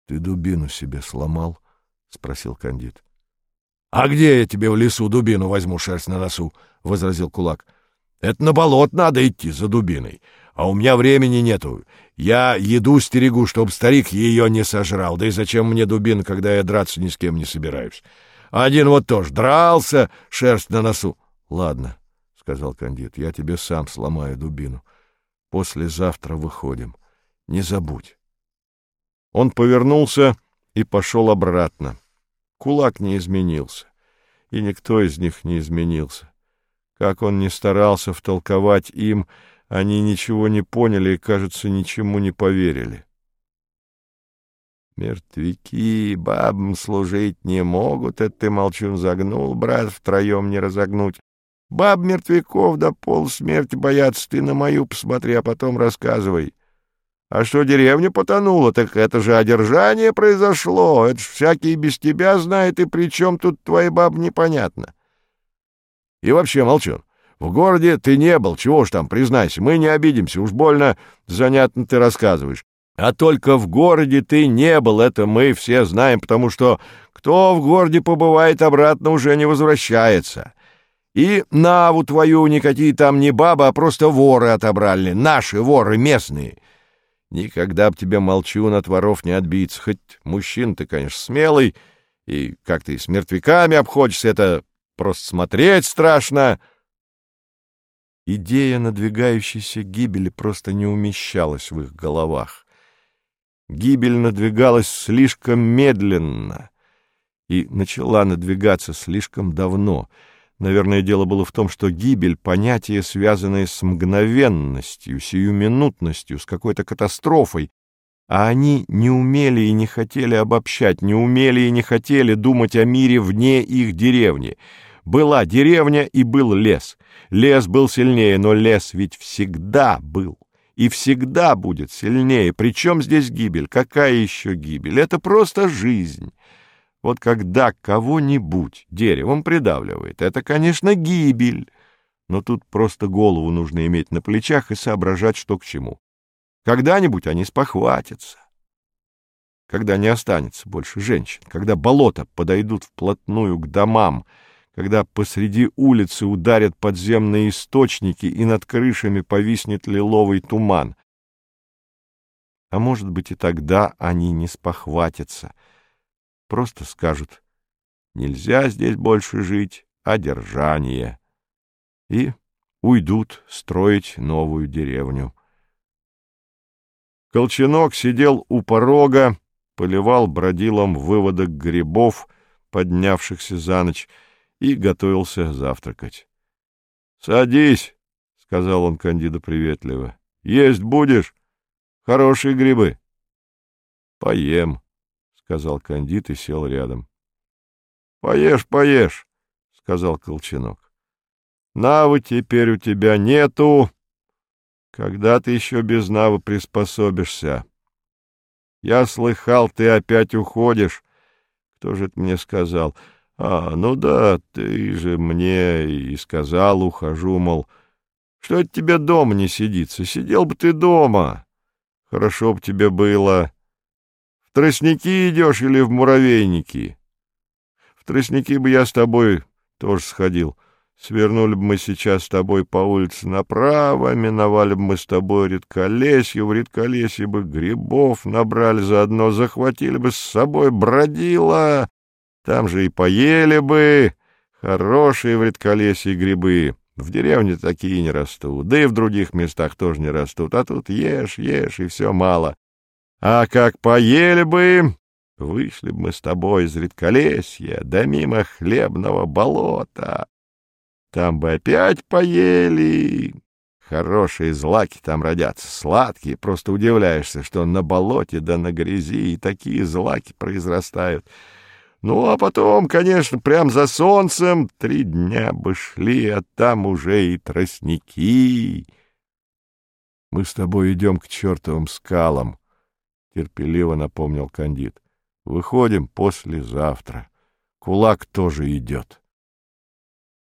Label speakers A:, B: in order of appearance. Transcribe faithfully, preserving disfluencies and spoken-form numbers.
A: Ты дубину себе сломал? — спросил Кандид. — А где я тебе в лесу дубину возьму, шерсть на носу? — возразил Кулак. — Это на болот надо идти за дубиной, а у меня времени нету. Я еду стерегу, чтоб старик ее не сожрал. Да и зачем мне дубина, когда я драться ни с кем не собираюсь? Один вот тоже дрался, шерсть на носу. — Ладно, — сказал Кандид, — я тебе сам сломаю дубину. Послезавтра выходим. Не забудь. Он повернулся и пошел обратно. Кулак не изменился, и никто из них не изменился. Как он ни старался втолковать им, они ничего не поняли и, кажется, ничему не поверили. «Мертвяки бабам служить не могут, это ты, молчун, загнул, брат, втроем не разогнуть. Баб мертвяков до полусмерти боятся, ты на мою посмотри, а потом рассказывай. А что деревня потонула, так это же одержание произошло, это ж всякий без тебя знает, и при чем тут твои бабы непонятно. И вообще, молчун, в городе ты не был, чего уж там, признайся, мы не обидимся, уж больно занятно ты рассказываешь. А только в городе ты не был, это мы все знаем, потому что кто в городе побывает, обратно уже не возвращается. И наву твою никакие там не бабы, а просто воры отобрали, наши воры местные. Никогда б тебе, молчун, от воров не отбиться, хоть мужчина ты, конечно, смелый, и как ты с мертвяками обходишься, это просто смотреть страшно». Идея надвигающейся гибели просто не умещалась в их головах. Гибель надвигалась слишком медленно и начала надвигаться слишком давно. Наверное, дело было в том, что гибель — понятие, связанное с мгновенностью, сиюминутностью, с какой-то катастрофой, а они не умели и не хотели обобщать, не умели и не хотели думать о мире вне их деревни. Была деревня и был лес. Лес был сильнее, но лес ведь всегда был и всегда будет сильнее. Причем здесь гибель? Какая еще гибель? Это просто жизнь. Вот когда кого-нибудь деревом придавливает, это, конечно, гибель, но тут просто голову нужно иметь на плечах и соображать, что к чему. Когда-нибудь они спохватятся, когда не останется больше женщин, когда болота подойдут вплотную к домам, когда посреди улицы ударят подземные источники и над крышами повиснет лиловый туман. А может быть, и тогда они не спохватятся, просто скажут: нельзя здесь больше жить, одержание, и уйдут строить новую деревню. Колченок сидел у порога, поливал бродилом выводок грибов, поднявшихся за ночь, и готовился завтракать. — Садись, — сказал он Кандиду приветливо. — Есть будешь? Хорошие грибы. — Поем, — сказал Кандид и сел рядом. — Поешь, поешь, — сказал Колченок. — Навы теперь у тебя нету. Когда ты еще без навы приспособишься? Я слыхал, ты опять уходишь. Кто же это мне сказал? А, ну да, ты же мне и сказал, ухожу, мол. Что это тебе дома не сидится? Сидел бы ты дома. Хорошо бы тебе было. В тростники идешь или в муравейники? В тростники бы я с тобой тоже сходил. Свернули бы мы сейчас с тобой по улице направо, миновали бы мы с тобой редколесье, в редколесье бы грибов набрали, заодно захватили бы с собой бродила, там же и поели бы, хорошие в редколесье грибы. В деревне такие не растут, да и в других местах тоже не растут, а тут ешь, ешь, и все мало. А как поели бы, вышли бы мы с тобой из редколесья, да мимо хлебного болота. Там бы опять поели. Хорошие злаки там родятся, сладкие. Просто удивляешься, что на болоте да на грязи и такие злаки произрастают. Ну, а потом, конечно, прям за солнцем три дня бы шли, а там уже и тростники. — Мы с тобой идем к чертовым скалам, — терпеливо напомнил Кандид. — Выходим послезавтра. Кулак тоже идет.